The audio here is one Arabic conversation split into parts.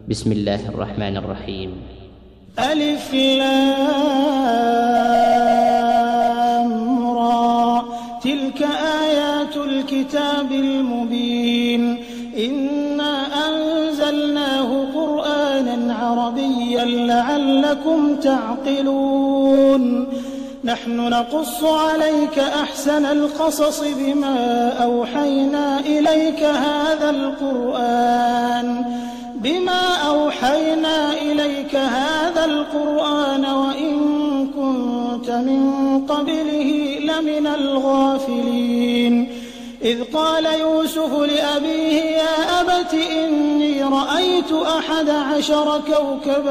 بسم الله الرحمن الرحيم. ألف لام را، تلك آيات الكتاب المبين. إنا أنزلناه قرآنا عربيا لعلكم تعقلون. نحن نقص عليك أحسن القصص بما أوحينا إليك هذا القرآن وإن كنت من قبله لمن الغافلين. إذ قال يوسف لأبيه يا أبت إني رأيت 11 كوكبا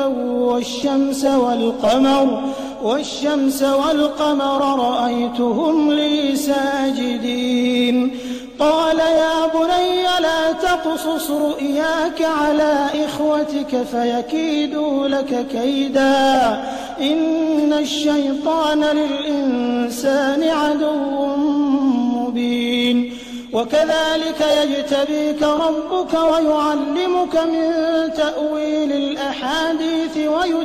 والشمس والقمر رأيتهم لي ساجدين. قال يا بني لا تقصص رؤياك على إخوتك فيكيدوا لك كيدا، إن الشيطان للإنسان عدو مبين. وكذلك يجتبيك ربك ويعلمك من تأويل الأحاديث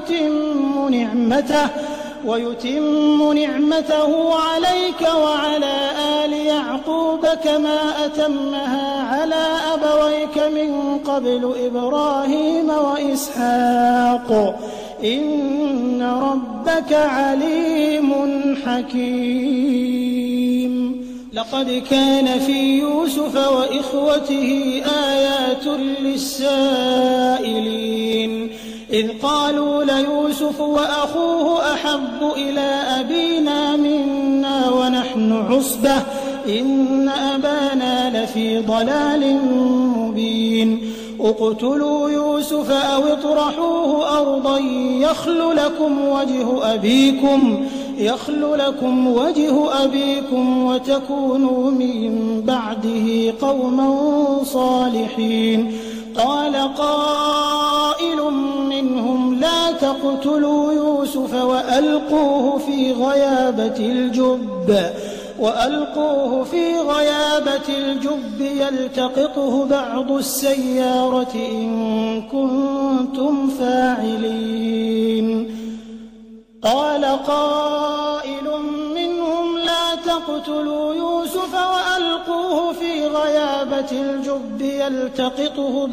ويتم نعمته عليك وعلى آل يعقوب كما أتمها على أبويك من قبل إبراهيم وإسحاق إن ربك عليم حكيم. لقد كان في يوسف وإخوته آيات للسائلين، إذ قالوا ليوسف وأخوه أحب إلى أبينا منا ونحن عصبة إن أبانا لفي ضلال مبين. اقتلوا يوسف أو اطرحوه أرضا يخل لكم وجه أبيكم وتكونوا من بعده قوما صالحين. قال قائل منهم لا تقتلوا يوسف وألقوه في غيابة الجب يلتقطه بعض السيارة إن كنتم فاعلين. قال قائل منهم لا تقتلوا يوسف وألقوه في غيابة الجب يلتقطه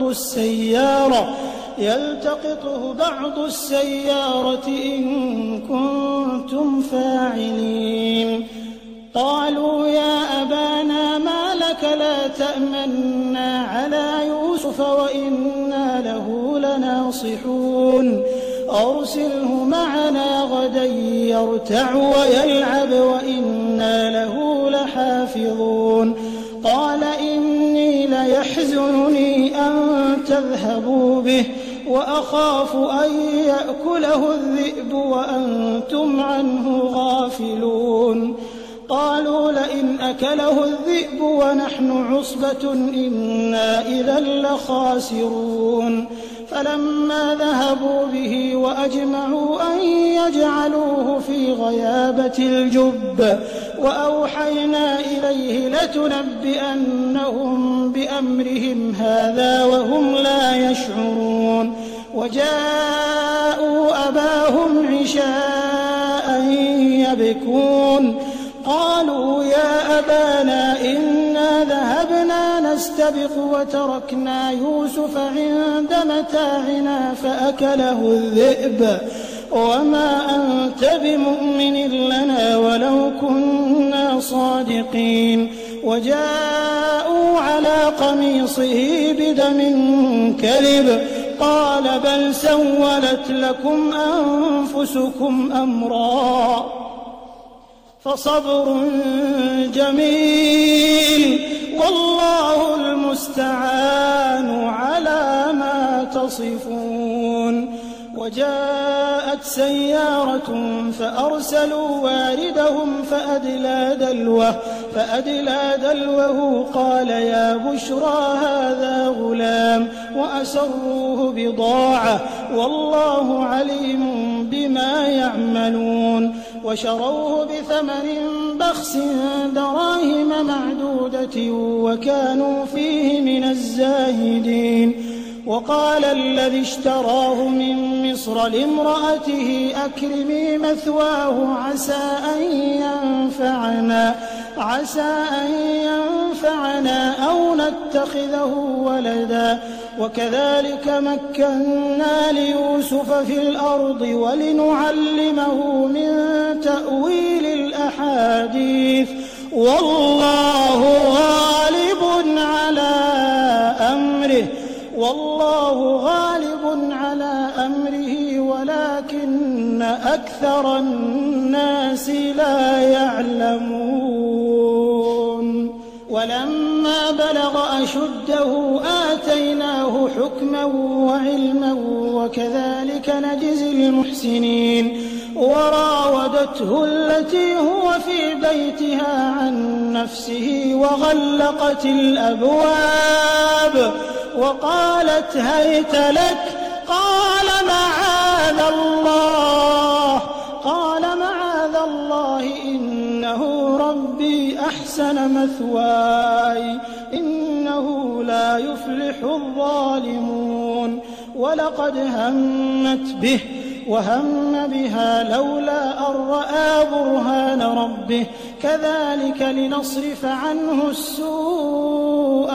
بعض السيارة إن كنتم فاعلين. قالوا يا أبانا ما لك لا تأمنا على يوسف وإنا له لناصحون. أرسله معنا غدا يرتع ويلعب وإنا له لحافظون. قال إني ليحزنني أن تذهبوا به وأخاف أن يأكله الذئب وأنتم عنه غافلون. قالوا لئن أكله الذئب ونحن عصبة إنا إذا لخاسرون. فلما ذهبوا به وأجمعوا أن يجعلوه في غيابة الجب وأوحينا إليه لتنبئنهم بأمرهم هذا وهم لا يشعرون. وجاءوا أباهم عشاء يبكون. قالوا يا أبانا إنا ذهبنا نستبق وتركنا يوسف عند متاعنا فأكله الذئب وما أنت بمؤمن لنا ولو كنا صادقين. وجاءوا على قميصه بدم كذب قال بل سولت لكم أنفسكم أمرا فصبر جميل والله المستعان على ما تصفون. وجاءت سيارة فأرسلوا واردهم فأدلى دلوه قال يا بشرى هذا غلام وأسروه بضاعة والله عليم بما يعملون. وشروه بثمن بخس دراهم معدودة وكانوا فيه من الزاهدين. وقال الذي اشتراه من مصر لامرأته أكرمي مثواه عسى أن ينفعنا أو نتخذه ولدا وكذلك مكنا ليوسف في الأرض ولنعلمه من تأويل الأحاديث والله غالب على أمره ولكن أكثر الناس لا يعلمون ولما بلغ أشده آتيناه حكما وعلما وكذلك نجزي المحسنين وراودته التي هو في بيتها عن نفسه وغلقت الأبواب وقالت هيت لك قال معاذ الله إنه ربي أحسن مثواي إنه لا يفلح الظالمون ولقد همت به وهم بها لولا أن رأى برهان ربه كذلك لنصرف عنه السوء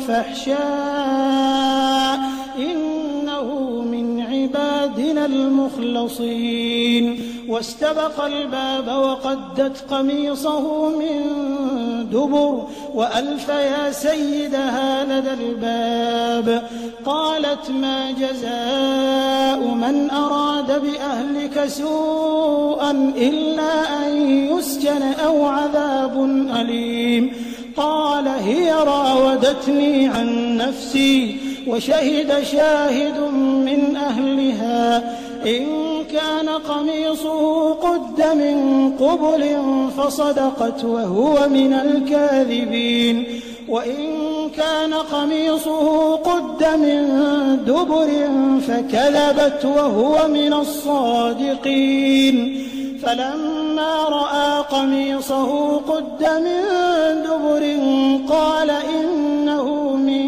والفحشاء إنه من عبادنا المخلصين واستبق الباب وقدت قميصه من دبر وألف يا سيدها لدى الباب قالت ما جزاء من أراد بأهلك سوءا إلا أن يسجن أو عذاب أليم قال هي راودتني عن نفسي وشهد شاهد من أهلها إن كان قميصه قد من قبل فصدقت وهو من الكاذبين وإن كان قميصه قد من دبر فكذبت وهو من الصادقين فلما رأى قميصه قد من دبر قال إنه من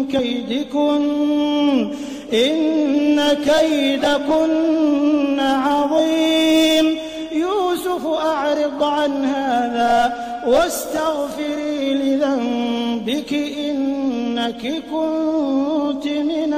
كيدكن إن كيدكن عظيم يوسف أعرض عن هذا واستغفري لذنبك إنك كنت من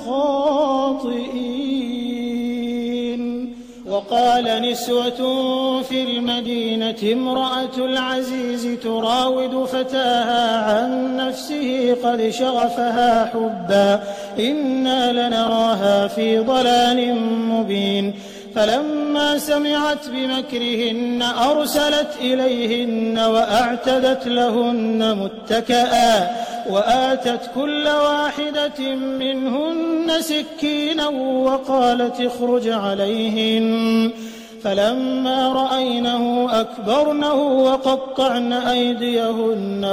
الخاطئين وقال نسوة في المدينة امرأة العزيز تراود فتاها عن نفسه قد شغفها حبا إنا لنراها في ضلال مبين فلما سمعت بمكرهن أرسلت إليهن وأعتدت لهن متكئا وآتت كل واحدة منهن سكينا وقالت اخرج عليهن فلما رأينه أكبرنه وقطعن أيديهن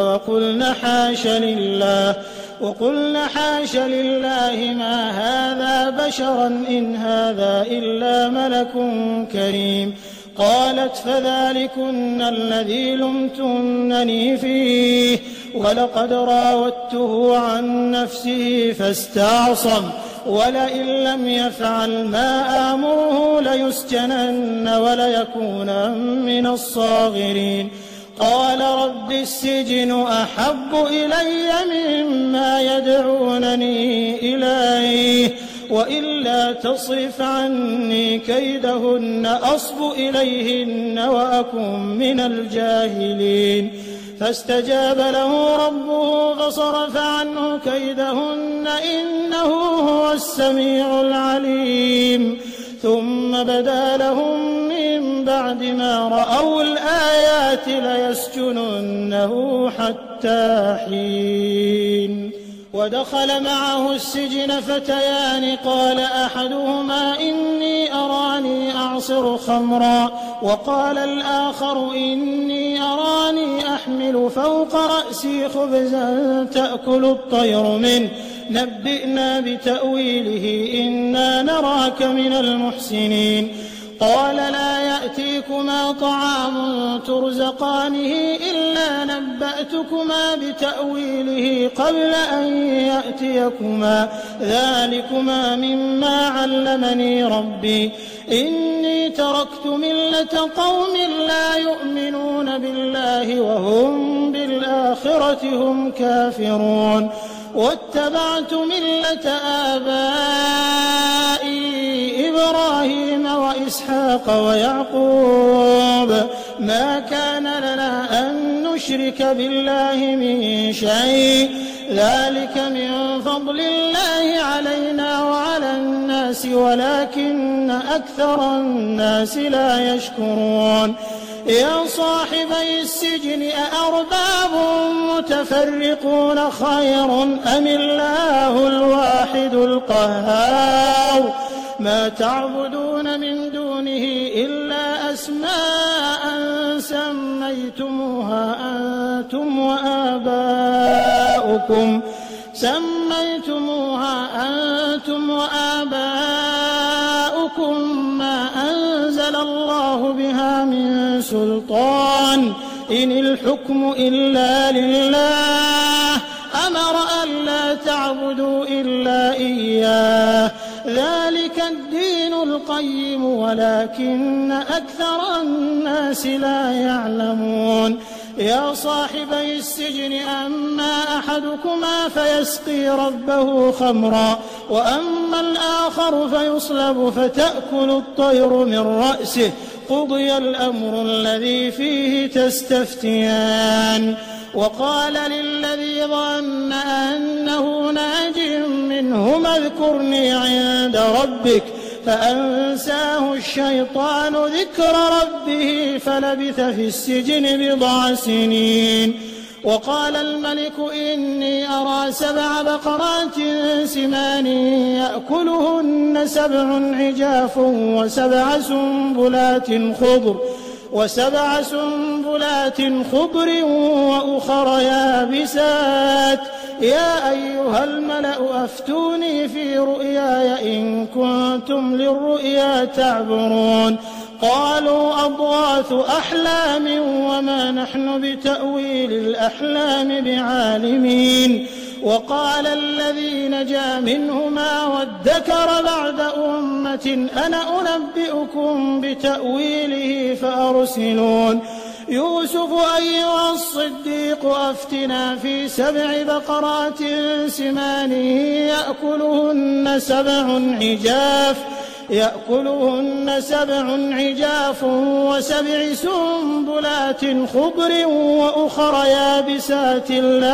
وقلن حاش لله ما هذا بشرا إن هذا إلا ملك كريم قالت فذلكن الذي لمتنني فيه ولقد راودته عن نفسه فاستعصم ولئن لم يفعل ما آمره ليسجنن وليكونا من الصاغرين قال رب السجن أحب إلي مما يدعونني إليه وإلا تصرف عني كيدهن أصب إليهن وأكن من الجاهلين فاستجاب له ربه فصرف عنه كيدهن إنه هو السميع العليم ثم بدا لهم من بعد ما رأوا الآيات ليسجننه حتى حين ودخل معه السجن فتيان قال أحدهما إني أراني أعصر خمرا وقال الآخر إني أراني أحمل فوق رأسي خبزا تأكل الطير منه نبئنا بتأويله إنا نراك من المحسنين قال لا يأتيكما طعام ترزقانه إلا نبأتكما بتأويله قبل أن يأتيكما ذلكما مما علمني ربي إني تركت ملة قوم لا يؤمنون بالله وهم بالآخرة هم كافرون واتبعت ملة آبائي إبراهيم وإسحاق ويعقوب ما كان لنا أن نشرك بالله من شيء ذلك من فضل الله علينا وعلى الناس ولكن أكثر الناس لا يشكرون يا صاحبي السجن أأرباب متفرقون خير أم الله الواحد القهار ما تعبدون من دونه إلا أسماء سميتموها أنتم وآباؤكم ما أنزل الله بها من سلطان إن الحكم إلا لله أمر ألا تعبدوا إلا إياه ذلك الدين القيم ولكن أكثر الناس لا يعلمون يا صاحبي السجن أما أحدكما فيسقي ربه خمرا وأما الآخر فيصلب فتأكل الطير من رأسه قضي الأمر الذي فيه تستفتيان وقال للذي ظن أنه ناج منهما اذكرني عند ربك فأنساه الشيطان ذكر ربه فلبث في السجن بضع سنين وقال الملك إني أرى 7 بقرات سمان يأكلهن 7 عجاف وسبع سنبلات خضر وأخر يابسات يا أيها الملأ أفتوني في رؤياي إن كنتم للرؤيا تعبرون قالوا أضغاث أحلام وما نحن بتأويل الأحلام بعالمين وقال الذي نجا منهما وادكر بعد أمة أنا أنبئكم بتأويله فأرسلون يوسف أيها الصديق أفتنا في 7 بقرات سمان يأكلهن 7 عجاف و7 سنبلات خضر وأخر يابسات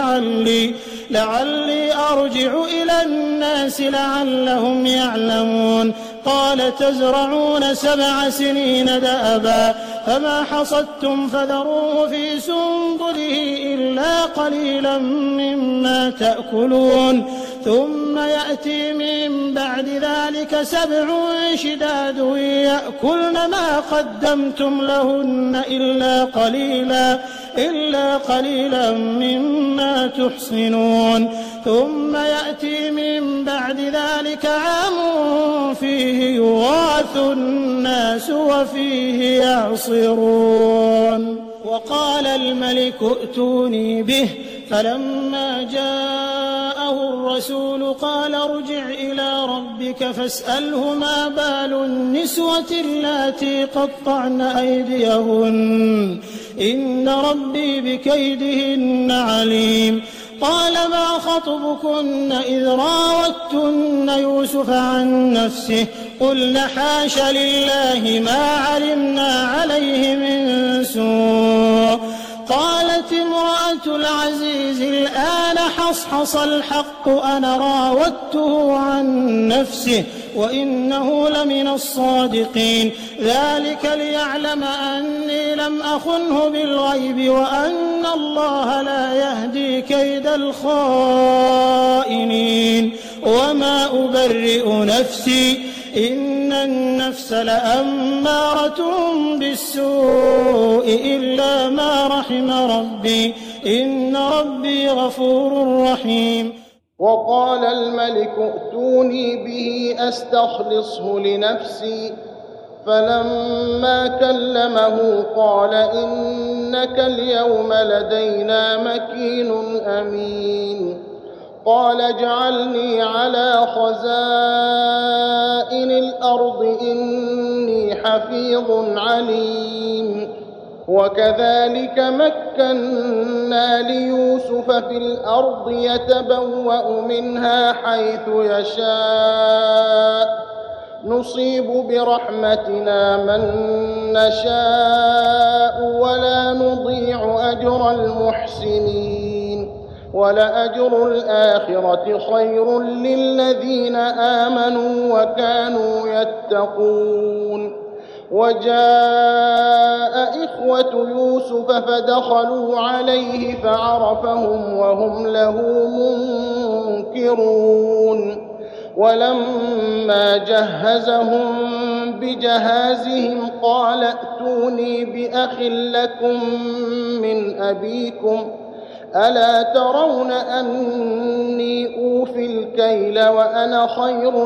لعلي أرجع إلى الناس لعلهم يعلمون قال تزرعون 7 سنين دأبا فما حصدتم فذروه في سنبله إلا قليلا مما تأكلون ثم يأتي من بعد ذلك 7 شداد يأكلن ما قدمتم لهن إلا قليلا مما تحصنون ثم يأتي من بعد ذلك عام فيه يغاث الناس وفيه يعصرون وقال الملك ائتوني به فلما جاءه الرسول قال ارجع إلى ربك فاسأله ما بال النسوة اللاتي قطعن أيديهن إن ربي بكيدهن عليم قال ما خطبكن إذ راوتن يوسف عن نفسه قلن حاش لله ما علمنا عليه من سوء قالت امرأة العزيز الآن حصحص الحق أنا راودته عن نفسه وإنه لمن الصادقين ذلك ليعلم أني لم أخنه بالغيب وأن الله لا يهدي كيد الخائنين وما أبرئ نفسي إن النفس لأمارة بالسوء إلا ما رحم ربي إن ربي غفور رحيم وقال الملك ائتوني به أستخلصه لنفسي فلما كلمه قال إنك اليوم لدينا مكين أمين. قال اجعلني على خزائن الأرض إني حفيظ عليم. وكذلك مكنا ليوسف في الأرض يتبوأ منها حيث يشاء نصيب برحمتنا من نشاء ولا نضيع أجر المحسنين. ولأجر الآخرة خير للذين آمنوا وكانوا يتقون. وجاء إخوة يوسف فدخلوا عليه فعرفهم وهم له منكرون. ولما جهزهم بجهازهم قال ائتوني بأخ لكم من أبيكم ألا ترون أني أوفي الكيل وأنا خير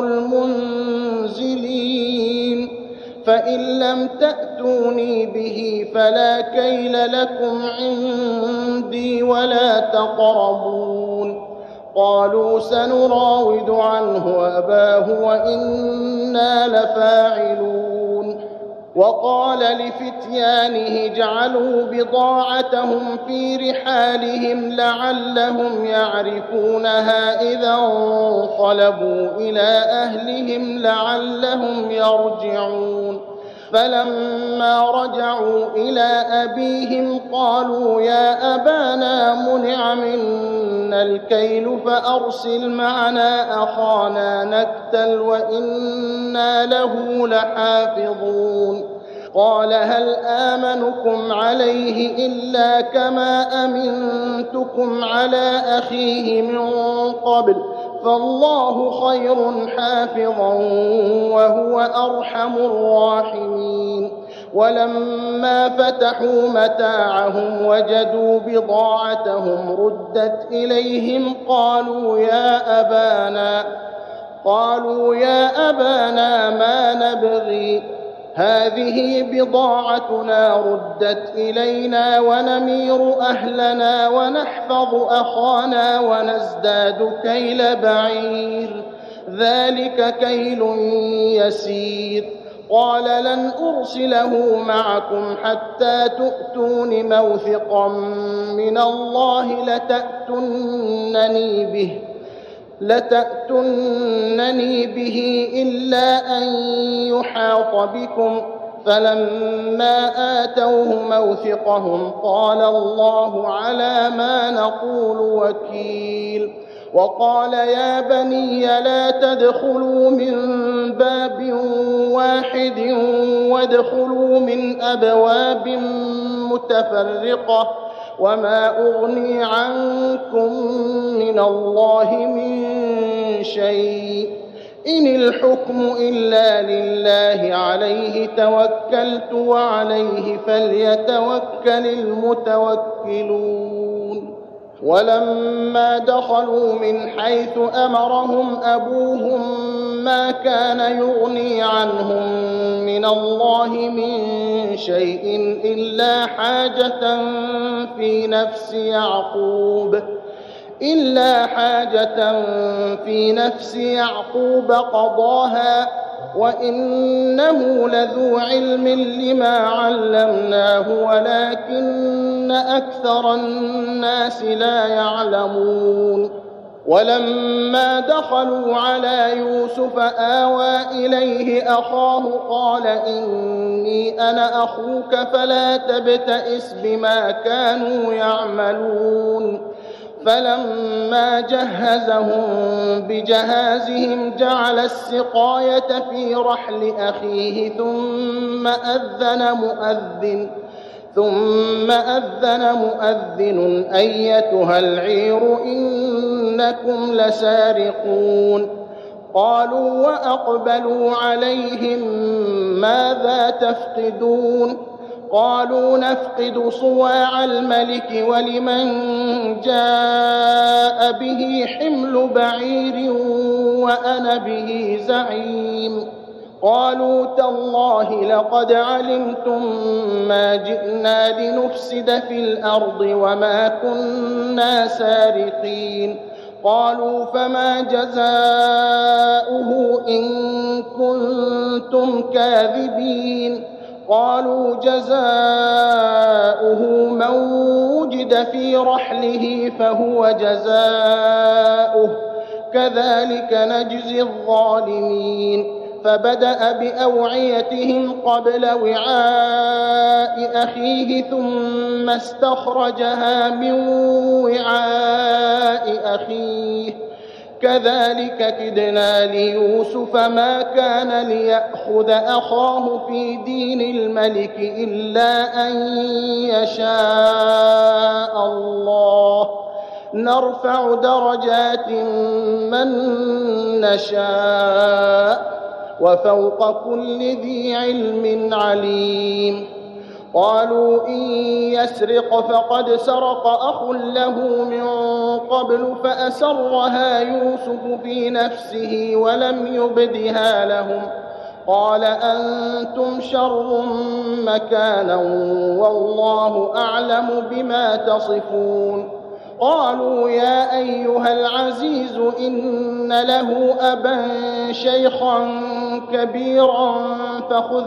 المنزلين. فإن لم تأتوني به فلا كيل لكم عندي ولا تقربون. قالوا سنراود عنه أباه وإنا لفاعلون. وقال لفتيانه اجعلوا بضاعتهم في رحالهم لعلهم يعرفونها إذا انقلبوا إلى أهلهم لعلهم يرجعون. فلما رجعوا إلى أبيهم قالوا يا أبانا منع منا الكيل فأرسل معنا أخانا نكتل وإنا له لحافظون. قال هل آمنكم عليه إلا كما أمنتكم على أخيه من قبل فالله خير حافظا وهو أرحم الراحمين. ولما فتحوا متاعهم وجدوا بضاعتهم ردت إليهم قالوا يا أبانا ما نبغي هذه بضاعتنا ردت إلينا ونمير أهلنا ونحفظ أخانا ونزداد كيل بعير ذلك كيل يسير. قال لن أرسله معكم حتى تؤتون موثقا من الله لتأتونني به إلا أن يحاط بكم. فلما آتوه موثقهم قال الله على ما نقول وكيل. وقال يا بني لا تدخلوا من باب واحد وادخلوا من أبواب متفرقة وما أغني عنكم من الله من شيء إن الحكم إلا لله عليه توكلت وعليه فليتوكل المتوكلون. ولما دخلوا من حيث أمرهم أبوهم ما كان يغني عنهم من الله من شيء إلا حاجة في نفس يعقوب قضاها وإنه لذو علم لما علمناه ولكن أكثر الناس لا يعلمون. ولما دخلوا على يوسف آوى إليه أخاه قال إني أنا أخوك فلا تبتئس بما كانوا يعملون. فلما جهزهم بجهازهم جعل السقاية في رحل أخيه ثم أذن مؤذن أيتها العير إنكم لسارقون. قالوا وأقبلوا عليهم ماذا تفقدون؟ قالوا نفقد صواع الملك ولمن جاء به حمل بعير وأنا به زعيم. قالوا تالله لقد علمتم ما جئنا لنفسد في الأرض وما كنا سارقين. قالوا فما جزاؤه إن كنتم كاذبين. قالوا جزاؤه من وجد في رحله فهو جزاؤه كذلك نجزي الظالمين. فبدأ بأوعيتهم قبل وعاء أخيه ثم استخرجها من وعاء أخيه كذلك كدنا ليوسف ما كان ليأخذ أخاه في دين الملك إلا أن يشاء الله نرفع درجات من نشاء وفوق كل ذي علم عليم. قالوا إن يسرق فقد سرق أخ له من قبل فأسرها يوسف في نفسه ولم يبدها لهم. قال أنتم شر مكانا والله أعلم بما تصفون. قالوا يا أيها العزيز إن له أبا شيخا كبيرا فخذ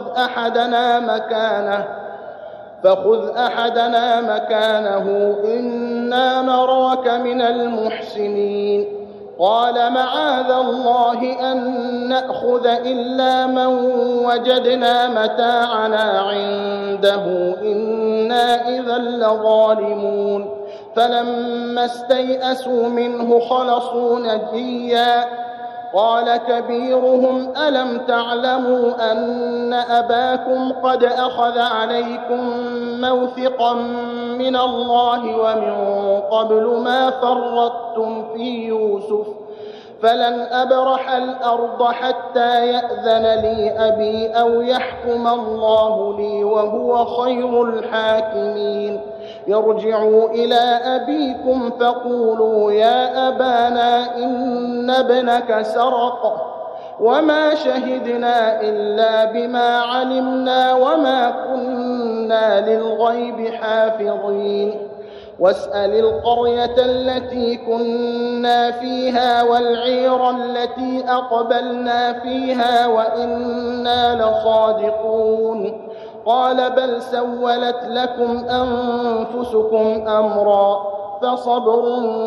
أحدنا مكانه إنا نراك من المحسنين. قال معاذ الله أن نأخذ إلا من وجدنا متاعنا عنده إنا إذا لظالمون. فلما استيئسوا منه خلصوا نجيا. قال كبيرهم ألم تعلموا أن أباكم قد أخذ عليكم موثقا من الله ومن قبل ما فرطتم في يوسف فلن أبرح الأرض حتى يأذن لي أبي أو يحكم الله لي وهو خير الحاكمين. يرجعوا إلى أبيكم فقولوا يا أبانا إن ابنك سرق وما شهدنا إلا بما علمنا وما كنا للغيب حافظين. واسأل القرية التي كنا فيها والعير التي أقبلنا فيها وإنا لصادقون. قال بل سولت لكم أنفسكم أمرا فصبر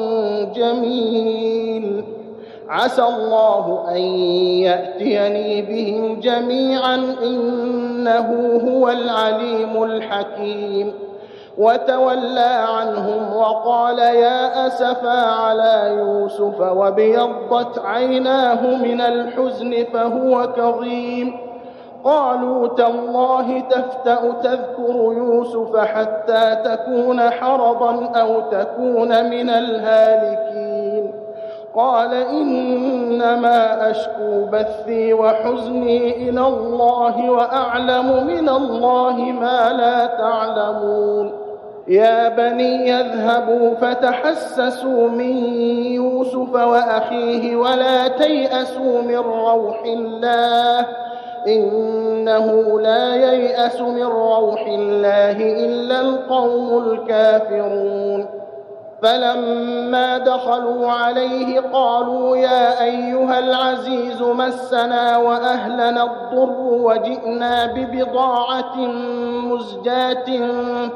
جميل عسى الله أن يأتيني بهم جميعا إنه هو العليم الحكيم. وتولى عنهم وقال يا أسفا على يوسف وابيضت عيناه من الحزن فهو كظيم. قالوا تالله تفتأ تذكر يوسف حتى تكون حرضا أو تكون من الهالكين. قال إنما أشكو بثي وحزني إلى الله وأعلم من الله ما لا تعلمون. يا بني اذهبوا فتحسسوا من يوسف وأخيه ولا تيأسوا من روح الله إنه لا ييأس من روح الله إلا القوم الكافرون. فلما دخلوا عليه قالوا يا أيها العزيز مسنا وأهلنا الضر وجئنا ببضاعة مزجاة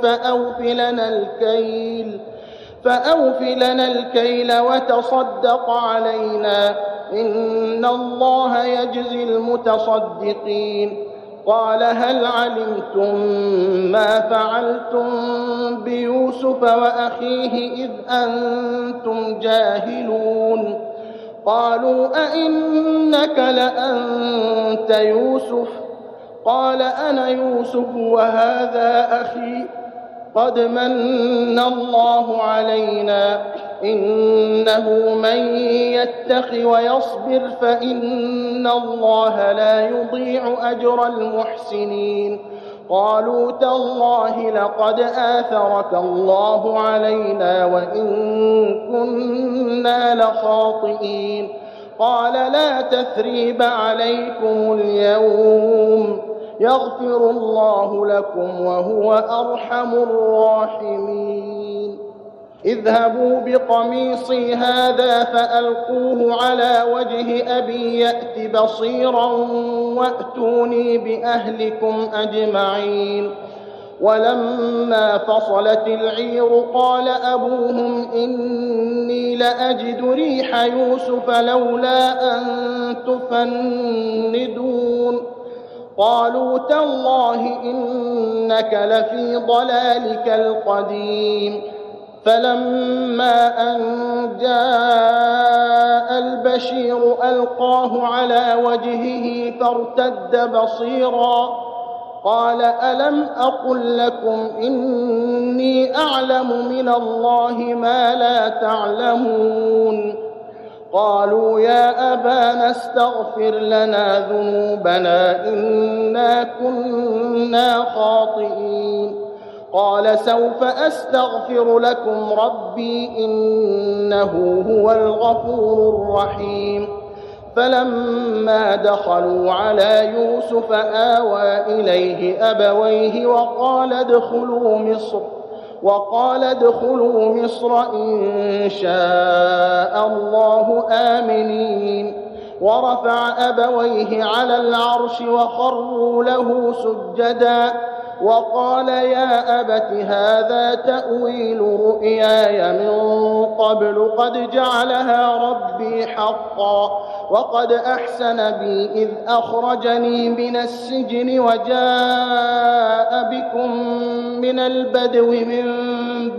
فأوف لنا الكيل وتصدق علينا إن الله يجزي المتصدقين. قال هل علمتم ما فعلتم بيوسف وأخيه إذ أنتم جاهلون. قالوا أئنك لأنت يوسف؟ قال أنا يوسف وهذا أخي قد من الله علينا إنه من يتق ويصبر فإن الله لا يضيع أجر المحسنين. قالوا تالله لقد آثرك الله علينا وإن كنا لخاطئين. قال لا تثريب عليكم اليوم يغفر الله لكم وهو أرحم الراحمين. اذهبوا بقميصي هذا فألقوه على وجه أبي يأت بصيرا وأتوني بأهلكم أجمعين. ولما فصلت العير قال أبوهم إني لأجد ريح يوسف لولا أن تفندون. قالوا تالله إنك لفي ضلالك القديم. فلما أن جاء البشير ألقاه على وجهه فارتد بصيرا قال ألم أقل لكم إني أعلم من الله ما لا تعلمون. قالوا يا أبانا استغفر لنا ذنوبنا إنا كنا خاطئين. قال سوف أستغفر لكم ربي إنه هو الغفور الرحيم. فلما دخلوا على يوسف آوى إليه أبويه وقال ادخلوا مصر إن شاء الله آمنين. ورفع أبويه على العرش وخروا له سجدا وقال يا أبت هذا تأويل رؤياي من قبل قد جعلها ربي حقا وقد أحسن بي إذ أخرجني من السجن وجاء بكم من البدو من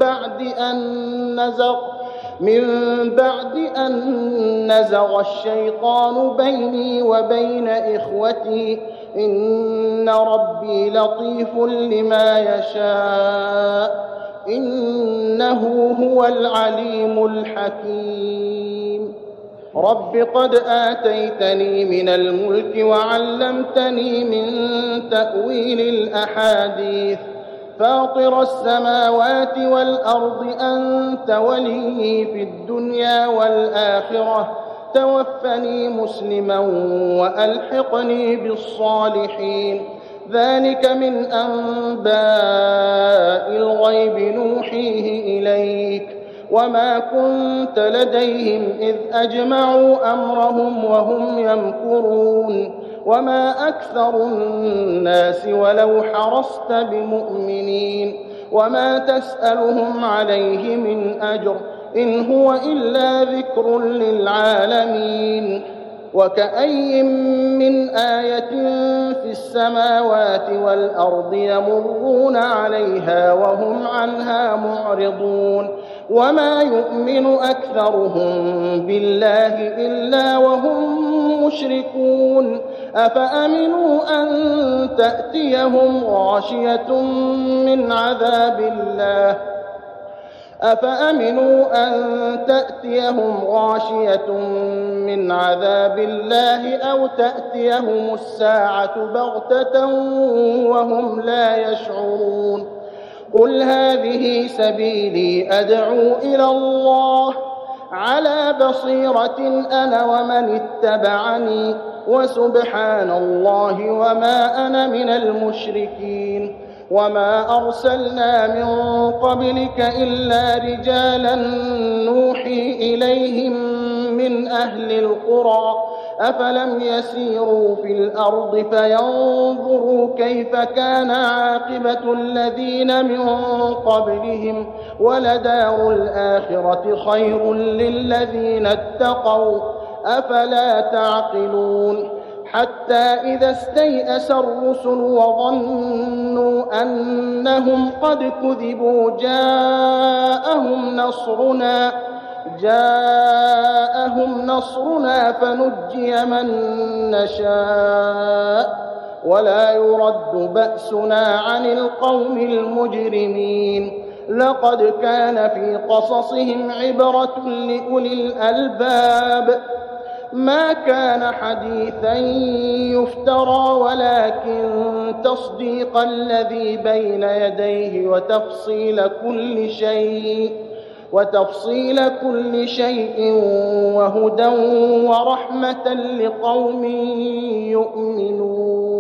بعد أن نزغ الشيطان بيني وبين إخوتي إن ربي لطيف لما يشاء إنه هو العليم الحكيم. رب قد آتيتني من الملك وعلمتني من تأويل الأحاديث فاطر السماوات والأرض أنت ولي في الدنيا والآخرة توفني مسلما وألحقني بالصالحين. ذلك من أنباء الغيب نوحيه إليك وما كنت لديهم إذ أجمعوا أمرهم وهم يمكرون وما أكثر الناس ولو حرصت بمؤمنين وما تسألهم عليه من أجر إن هو إلا ذكر للعالمين. وكأي من آية في السماوات والأرض يمرون عليها وهم عنها معرضون وما يؤمن أكثرهم بالله إلا وهم مشركون. أفأمنوا أن تأتيهم غاشية من عذاب الله أو تأتيهم الساعة بغتة وهم لا يشعرون. قل هذه سبيلي أدعو إلى الله على بصيرة أنا ومن اتبعني وسبحان الله وما أنا من المشركين. وما أرسلنا من قبلك إلا رجالا نوحي إليهم من أهل القرى أفلم يسيروا في الأرض فينظروا كيف كان عاقبة الذين من قبلهم ولدار الآخرة خير للذين اتقوا أفلا تعقلون. حتى إذا استيأس الرسل وظنوا أنهم قد كذبوا جاءهم نصرنا فنجي من نشاء ولا يرد بأسنا عن القوم المجرمين. لقد كان في قصصهم عبرة لأولي الألباب ما كان حديثا يفترى ولكن تصديق الذي بين يديه وتفصيل كل شيء وتفصيل كل شيء وهدى ورحمة لقوم يؤمنون.